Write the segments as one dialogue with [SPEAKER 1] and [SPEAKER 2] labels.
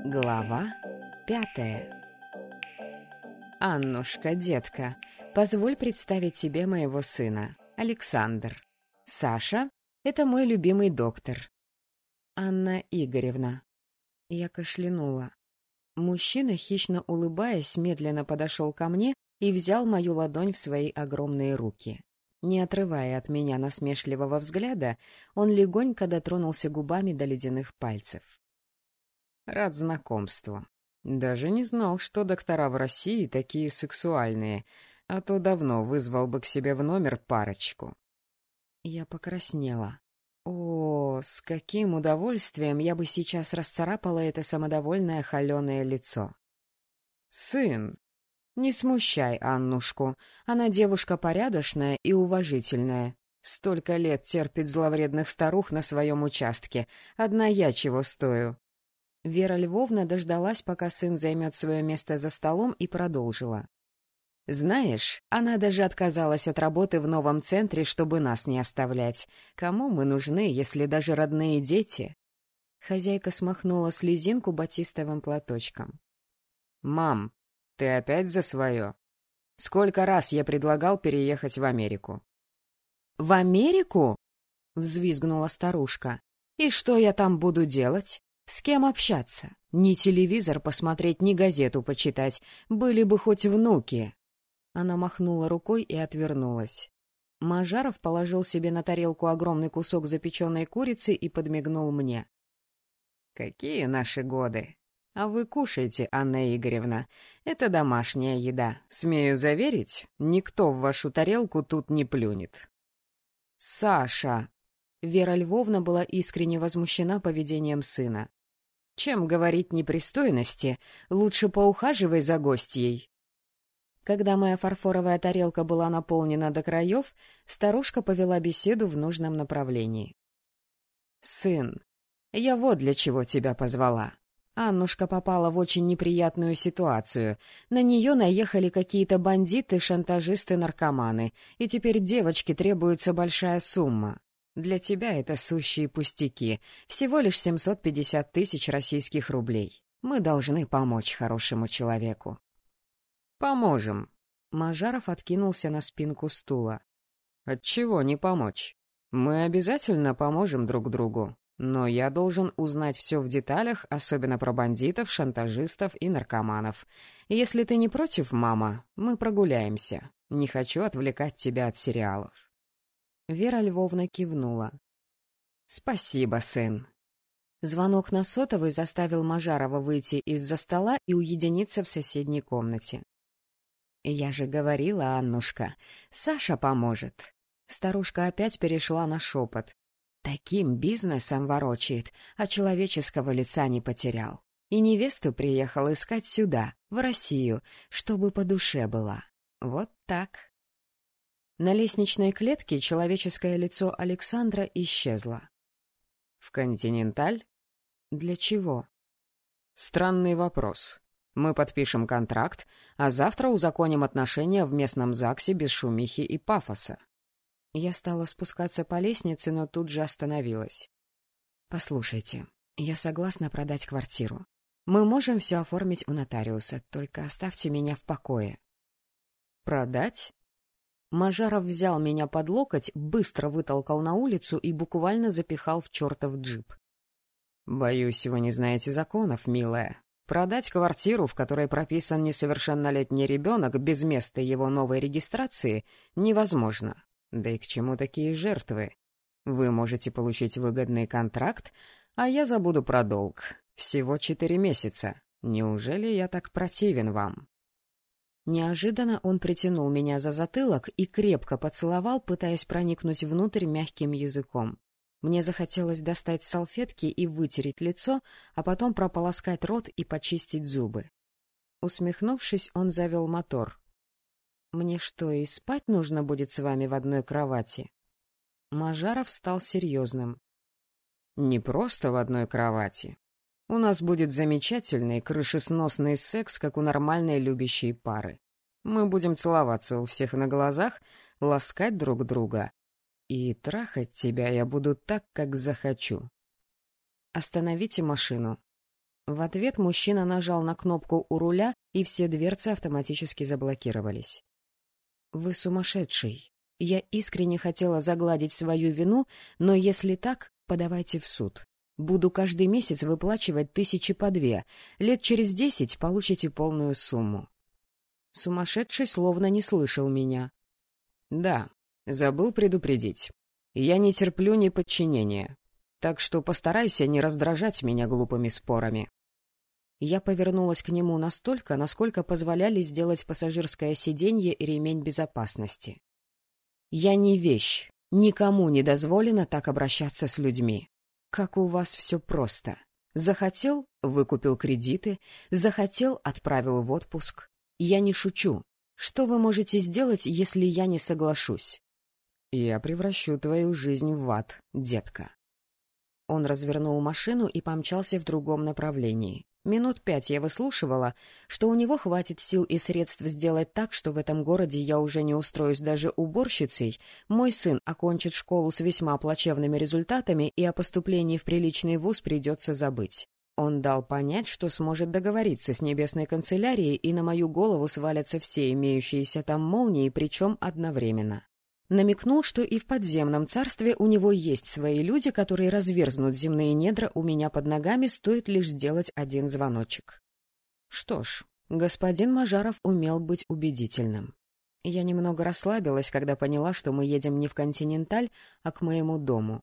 [SPEAKER 1] Глава 5. Аннушка, детка, позволь представить тебе моего сына, Александр. Саша — это мой любимый доктор. Анна Игоревна. Я кашлянула. Мужчина, хищно улыбаясь, медленно подошел ко мне и взял мою ладонь в свои огромные руки. Не отрывая от меня насмешливого взгляда, он легонько дотронулся губами до ледяных пальцев. Рад знакомству. Даже не знал, что доктора в России такие сексуальные, а то давно вызвал бы к себе в номер парочку. Я покраснела. О, с каким удовольствием я бы сейчас расцарапала это самодовольное холеное лицо. «Сын, не смущай Аннушку. Она девушка порядочная и уважительная. Столько лет терпит зловредных старух на своем участке. Одна я чего стою». Вера Львовна дождалась, пока сын займет свое место за столом, и продолжила. «Знаешь, она даже отказалась от работы в новом центре, чтобы нас не оставлять. Кому мы нужны, если даже родные дети?» Хозяйка смахнула слезинку батистовым платочком. «Мам, ты опять за свое? Сколько раз я предлагал переехать в Америку?» «В Америку?» — взвизгнула старушка. «И что я там буду делать? С кем общаться? Ни телевизор посмотреть, ни газету почитать. Были бы хоть внуки!» Она махнула рукой и отвернулась. Мажаров положил себе на тарелку огромный кусок запеченной курицы и подмигнул мне. «Какие наши годы! А вы кушайте, Анна Игоревна. Это домашняя еда. Смею заверить, никто в вашу тарелку тут не плюнет». «Саша!» Вера Львовна была искренне возмущена поведением сына. «Чем говорить непристойности, лучше поухаживай за гостьей». Когда моя фарфоровая тарелка была наполнена до краев, старушка повела беседу в нужном направлении. «Сын, я вот для чего тебя позвала. Аннушка попала в очень неприятную ситуацию. На нее наехали какие-то бандиты, шантажисты, наркоманы, и теперь девочке требуется большая сумма. Для тебя это сущие пустяки, всего лишь 750 тысяч российских рублей. Мы должны помочь хорошему человеку». «Поможем». Мажаров откинулся на спинку стула. «Отчего не помочь? Мы обязательно поможем друг другу. Но я должен узнать все в деталях, особенно про бандитов, шантажистов и наркоманов. Если ты не против, мама, мы прогуляемся. Не хочу отвлекать тебя от сериалов». Вера Львовна кивнула. «Спасибо, сын». Звонок на сотовый заставил Мажарова выйти из-за стола и уединиться в соседней комнате. «Я же говорила, Аннушка, Саша поможет». Старушка опять перешла на шепот. «Таким бизнесом ворочает, а человеческого лица не потерял. И невесту приехал искать сюда, в Россию, чтобы по душе была. Вот так». На лестничной клетке человеческое лицо Александра исчезло. «В «Континенталь»?» «Для чего?» «Странный вопрос. Мы подпишем контракт, а завтра узаконим отношения в местном ЗАГСе без шумихи и пафоса». Я стала спускаться по лестнице, но тут же остановилась. «Послушайте, я согласна продать квартиру. Мы можем все оформить у нотариуса, только оставьте меня в покое». «Продать?» Мажаров взял меня под локоть, быстро вытолкал на улицу и буквально запихал в чертов джип. «Боюсь, вы не знаете законов, милая. Продать квартиру, в которой прописан несовершеннолетний ребенок, без места его новой регистрации, невозможно. Да и к чему такие жертвы? Вы можете получить выгодный контракт, а я забуду про долг. Всего 4 месяца. Неужели я так противен вам?» Неожиданно он притянул меня за затылок и крепко поцеловал, пытаясь проникнуть внутрь мягким языком. Мне захотелось достать салфетки и вытереть лицо, а потом прополоскать рот и почистить зубы. Усмехнувшись, он завел мотор. «Мне что, и спать нужно будет с вами в одной кровати?» Мажаров стал серьезным. «Не просто в одной кровати. У нас будет замечательный крышесносный секс, как у нормальной любящей пары. Мы будем целоваться у всех на глазах, ласкать друг друга. И трахать тебя я буду так, как захочу. Остановите машину». В ответ мужчина нажал на кнопку у руля, и все дверцы автоматически заблокировались. «Вы сумасшедший. Я искренне хотела загладить свою вину, но если так, подавайте в суд. Буду каждый месяц выплачивать 1000 по 2. Лет через 10 получите полную сумму». Сумасшедший словно не слышал меня. «Да, забыл предупредить. Я не терплю неподчинения. Так что постарайся не раздражать меня глупыми спорами». Я повернулась к нему настолько, насколько позволяли сделать пассажирское сиденье и ремень безопасности. «Я не вещь. Никому не дозволено так обращаться с людьми. Как у вас все просто. Захотел — выкупил кредиты, захотел — отправил в отпуск. Я не шучу. Что вы можете сделать, если я не соглашусь?» «Я превращу твою жизнь в ад, детка». Он развернул машину и помчался в другом направлении. Минут 5 я выслушивала, что у него хватит сил и средств сделать так, что в этом городе я уже не устроюсь даже уборщицей, мой сын окончит школу с весьма плачевными результатами, и о поступлении в приличный вуз придется забыть. Он дал понять, что сможет договориться с небесной канцелярией, и на мою голову свалятся все имеющиеся там молнии, причем одновременно. Намекнул, что и в подземном царстве у него есть свои люди, которые разверзнут земные недра у меня под ногами, стоит лишь сделать один звоночек. Что ж, господин Мажаров умел быть убедительным. Я немного расслабилась, когда поняла, что мы едем не в «Континенталь», а к моему дому.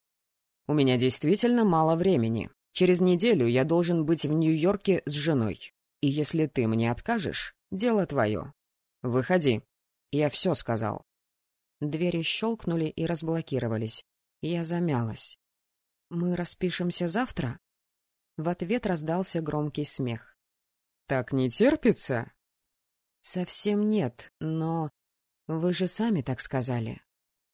[SPEAKER 1] «У меня действительно мало времени. Через неделю я должен быть в Нью-Йорке с женой. И если ты мне откажешь, дело твое. Выходи. Я все сказал». Двери щелкнули и разблокировались. Я замялась. «Мы распишемся завтра?» В ответ раздался громкий смех. «Так не терпится?» «Совсем нет, но... Вы же сами так сказали».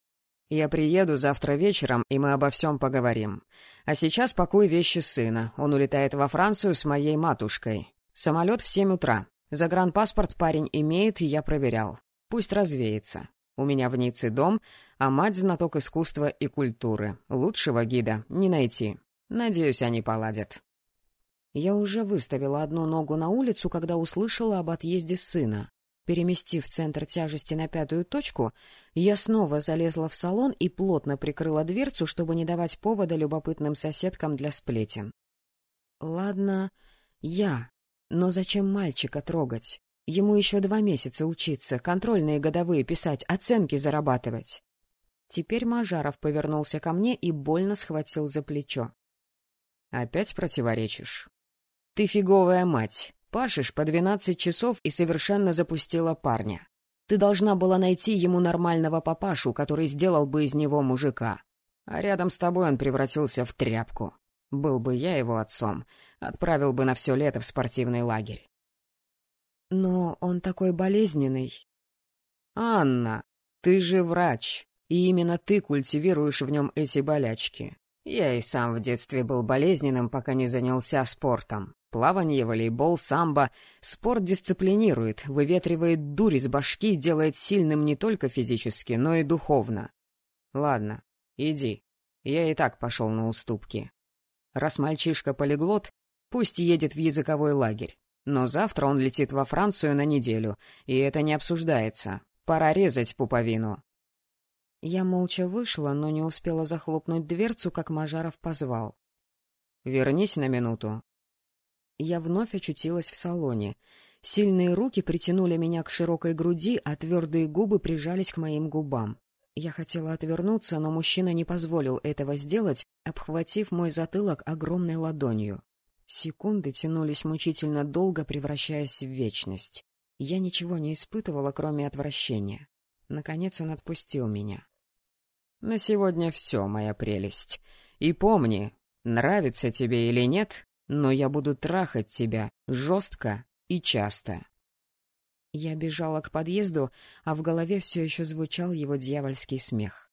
[SPEAKER 1] «Я приеду завтра вечером, и мы обо всем поговорим. А сейчас пакуй вещи сына. Он улетает во Францию с моей матушкой. Самолет в 7 утра. Загранпаспорт парень имеет, я проверял. Пусть развеется. У меня в Ницце дом, а мать знаток искусства и культуры. Лучшего гида не найти. Надеюсь, они поладят». Я уже выставила одну ногу на улицу, когда услышала об отъезде сына. Переместив центр тяжести на 5-ю точку, я снова залезла в салон и плотно прикрыла дверцу, чтобы не давать повода любопытным соседкам для сплетен. Ладно, но зачем мальчика трогать? Ему еще 2 месяца учиться, контрольные годовые писать, оценки зарабатывать. Теперь Мажаров повернулся ко мне и больно схватил за плечо. «Опять противоречишь? Ты фиговая мать. Пашешь по 12 часов и совершенно запустила парня. Ты должна была найти ему нормального папашу, который сделал бы из него мужика. А рядом с тобой он превратился в тряпку. Был бы я его отцом, отправил бы на все лето в спортивный лагерь». «Но он такой болезненный». «Анна, ты же врач, и именно ты культивируешь в нем эти болячки. Я и сам в детстве был болезненным, пока не занялся спортом. Плавание, волейбол, самбо. Спорт дисциплинирует, выветривает дурь из башки, делает сильным не только физически, но и духовно. Ладно, иди. Я и так пошел на уступки. Раз мальчишка полиглот, пусть едет в языковой лагерь. Но завтра он летит во Францию на неделю, и это не обсуждается. Пора резать пуповину». Я молча вышла, но не успела захлопнуть дверцу, как Мажаров позвал. «Вернись на минуту». Я вновь очутилась в салоне. Сильные руки притянули меня к широкой груди, а твердые губы прижались к моим губам. Я хотела отвернуться, но мужчина не позволил этого сделать, обхватив мой затылок огромной ладонью. Секунды тянулись мучительно долго, превращаясь в вечность. Я ничего не испытывала, кроме отвращения. Наконец он отпустил меня. «На сегодня все, моя прелесть. И помни, нравится тебе или нет, но я буду трахать тебя жестко и часто». Я бежала к подъезду, а в голове все еще звучал его дьявольский смех.